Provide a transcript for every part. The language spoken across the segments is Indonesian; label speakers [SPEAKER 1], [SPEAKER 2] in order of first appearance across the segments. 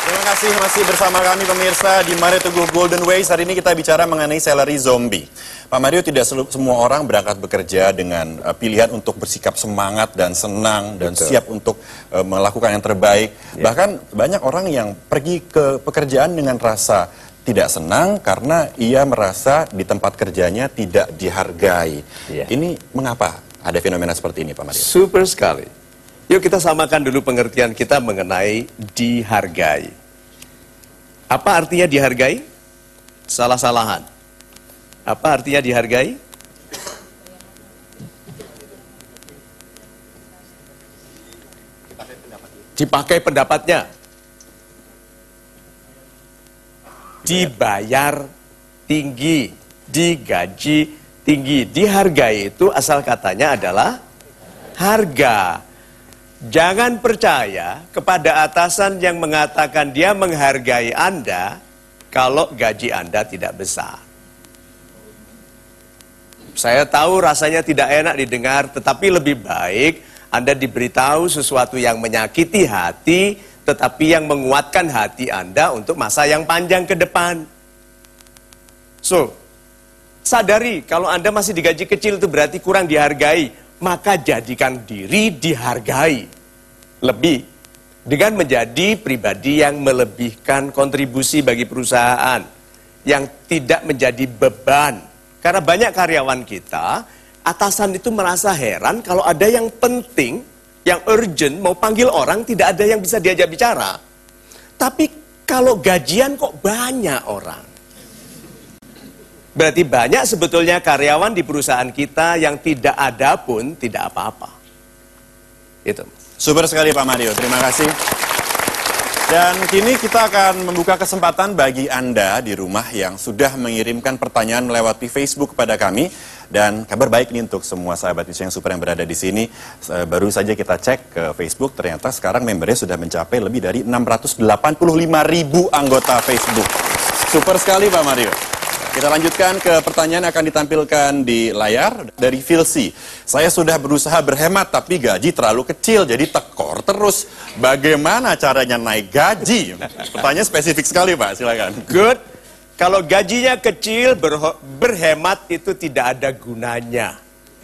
[SPEAKER 1] Terima kasih masih bersama kami pemirsa di Mario Teguh Golden Ways. Hari ini kita bicara mengenai salary zombie. Pak Mario, tidak semua orang berangkat bekerja dengan pilihan untuk bersikap semangat dan senang dan siap untuk melakukan yang terbaik. Bahkan banyak orang yang pergi ke pekerjaan dengan rasa tidak senang karena ia merasa di tempat kerjanya tidak dihargai. Ini mengapa ada fenomena seperti ini, Pak Mario?
[SPEAKER 2] Super sekali. Yuk kita samakan dulu pengertian kita mengenai dihargai. Apa artinya dihargai? Salah-salahan. Apa artinya dihargai? Dipakai pendapatnya. Dibayar tinggi, digaji tinggi. Dihargai itu asal katanya adalah harga. Jangan percaya kepada atasan yang mengatakan dia menghargai Anda kalau gaji Anda tidak besar. Saya tahu rasanya tidak enak didengar, tetapi lebih baik Anda diberitahu sesuatu yang menyakiti hati, tetapi yang menguatkan hati Anda untuk masa yang panjang ke depan. So, sadari kalau Anda masih digaji kecil itu berarti kurang dihargai. Maka jadikan diri dihargai lebih dengan menjadi pribadi yang melebihkan kontribusi bagi perusahaan, yang tidak menjadi beban. Karena banyak karyawan kita, atasan itu merasa heran kalau ada yang penting, yang urgent, mau panggil orang, tidak ada yang bisa diajak bicara. Tapi kalau gajian kok banyak orang. Berarti banyak sebetulnya karyawan di perusahaan kita yang tidak ada pun tidak apa-apa. Itu.
[SPEAKER 1] Super sekali Pak Mario, terima kasih. Dan kini kita akan membuka kesempatan bagi Anda di rumah yang sudah mengirimkan pertanyaan melewati Facebook kepada kami. Dan kabar baik ini untuk semua sahabat Indonesia yang super yang berada di sini. Baru saja kita cek ke Facebook, ternyata sekarang membernya sudah mencapai lebih dari 685.000 anggota Facebook. Super sekali Pak Mario. Kita lanjutkan ke pertanyaan yang akan ditampilkan di layar dari Filsi. Saya sudah berusaha berhemat tapi gaji terlalu kecil jadi tekor terus. Bagaimana caranya naik gaji? Pertanyaan spesifik sekali Pak, silakan.
[SPEAKER 2] Good. Kalau gajinya kecil, berhemat itu tidak ada gunanya.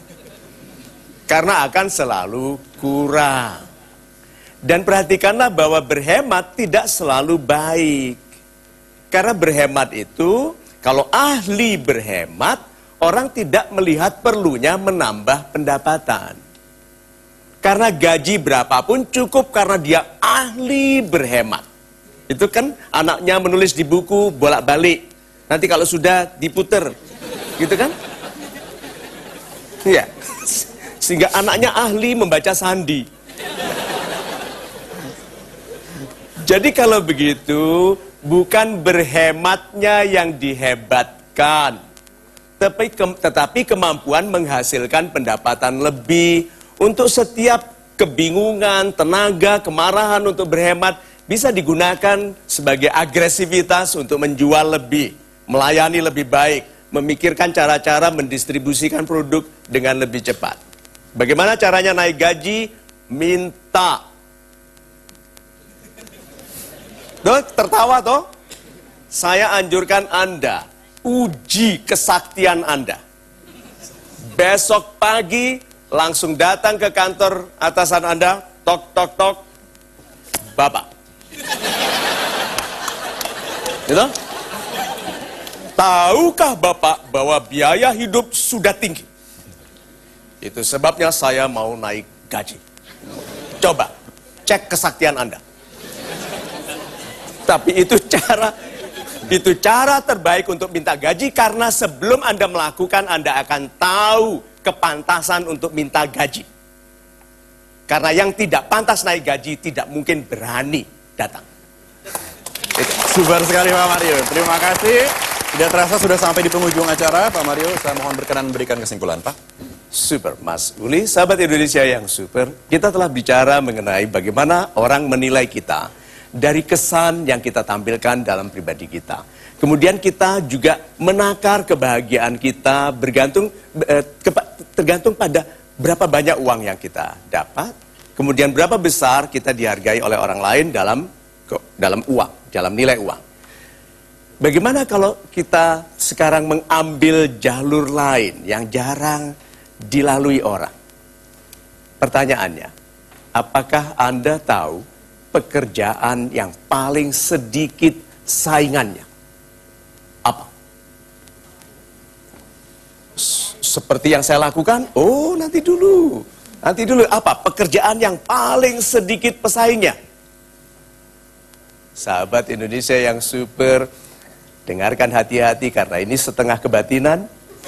[SPEAKER 2] Karena akan selalu kurang. Dan perhatikanlah bahwa berhemat tidak selalu baik. Karena berhemat itu, kalau ahli berhemat, orang tidak melihat perlunya menambah pendapatan. Karena gaji berapapun cukup karena dia ahli berhemat. Itu kan anaknya menulis di buku bolak-balik. Nanti kalau sudah diputer, gitu kan? Iya. Sehingga anaknya ahli membaca sandi. Jadi kalau begitu, bukan berhematnya yang dihebatkan, tetapi kemampuan menghasilkan pendapatan lebih. Untuk setiap kebingungan, tenaga, kemarahan untuk berhemat bisa digunakan sebagai agresivitas untuk menjual lebih, melayani lebih baik, memikirkan cara-cara mendistribusikan produk dengan lebih cepat. Bagaimana caranya naik gaji? Minta. Tuh, tertawa toh? Saya anjurkan Anda, uji kesaktian Anda. Besok pagi langsung datang ke kantor atasan Anda, tok tok tok, Bapak. Gitu? Tahukah Bapak bahwa biaya hidup sudah tinggi? Itu sebabnya saya mau naik gaji. Coba cek kesaktian Anda. Tapi itu cara terbaik untuk minta gaji, karena sebelum Anda melakukan, Anda akan tahu kepantasan untuk minta gaji. Karena yang tidak pantas naik gaji tidak mungkin berani datang.
[SPEAKER 1] Super sekali Pak Mario, terima kasih. Tidak terasa sudah sampai di penghujung acara. Pak Mario, saya mohon berkenan memberikan kesimpulan Pak.
[SPEAKER 2] Super Mas Uli, sahabat Indonesia yang super. Kita telah bicara mengenai bagaimana orang menilai kita dari kesan yang kita tampilkan dalam pribadi kita. Kemudian kita juga menakar kebahagiaan kita tergantung pada berapa banyak uang yang kita dapat, kemudian berapa besar kita dihargai oleh orang lain dalam dalam uang, dalam nilai uang. Bagaimana kalau kita sekarang mengambil jalur lain yang jarang dilalui orang? Pertanyaannya, apakah Anda tahu pekerjaan yang paling sedikit saingannya? Apa? Seperti yang saya lakukan? Oh, nanti dulu. Nanti dulu, apa? Pekerjaan yang paling sedikit pesaingnya. Sahabat Indonesia yang super, dengarkan hati-hati karena ini setengah kebatinan.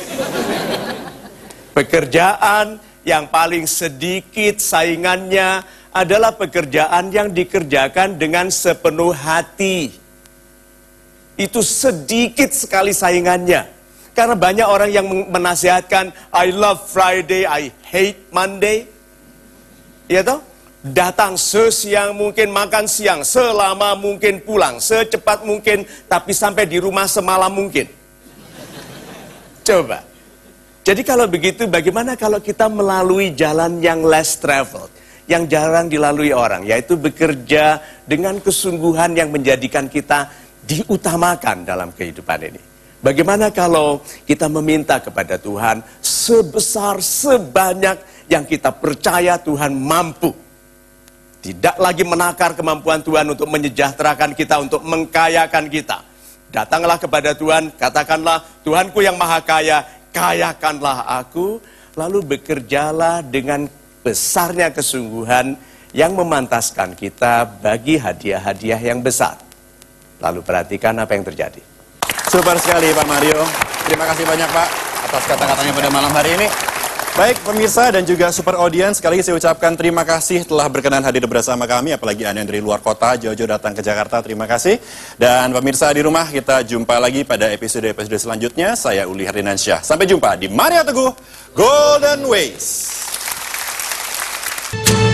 [SPEAKER 2] Pekerjaan yang paling sedikit saingannya adalah pekerjaan yang dikerjakan dengan sepenuh hati. Itu sedikit sekali saingannya. Karena banyak orang yang menasihatkan, I love Friday, I hate Monday. Ya toh? Datang sesiang mungkin, makan siang, selama mungkin pulang, secepat mungkin, tapi sampai di rumah semalam mungkin. Coba. Jadi kalau begitu, bagaimana kalau kita melalui jalan yang less traveled, yang jarang dilalui orang, yaitu bekerja dengan kesungguhan yang menjadikan kita diutamakan dalam kehidupan ini. Bagaimana kalau kita meminta kepada Tuhan sebesar, sebanyak yang kita percaya Tuhan mampu. Tidak lagi menakar kemampuan Tuhan untuk menyejahterakan kita, untuk mengkayakan kita. Datanglah kepada Tuhan, katakanlah, Tuhanku yang maha kaya, kayakanlah aku. Lalu bekerjalah dengan besarnya kesungguhan yang memantaskan kita bagi hadiah-hadiah yang besar. Lalu perhatikan apa yang terjadi.
[SPEAKER 1] Super sekali Pak Mario. Terima kasih banyak Pak atas kata-katanya pada malam hari ini. Baik pemirsa dan juga super audience, sekali lagi saya ucapkan terima kasih telah berkenan hadir bersama kami, apalagi Anda yang dari luar kota, jauh-jauh datang ke Jakarta, terima kasih. Dan pemirsa di rumah, kita jumpa lagi pada episode-episode selanjutnya. Saya Uli Hardinansyah. Sampai jumpa di Mario Teguh Golden Ways.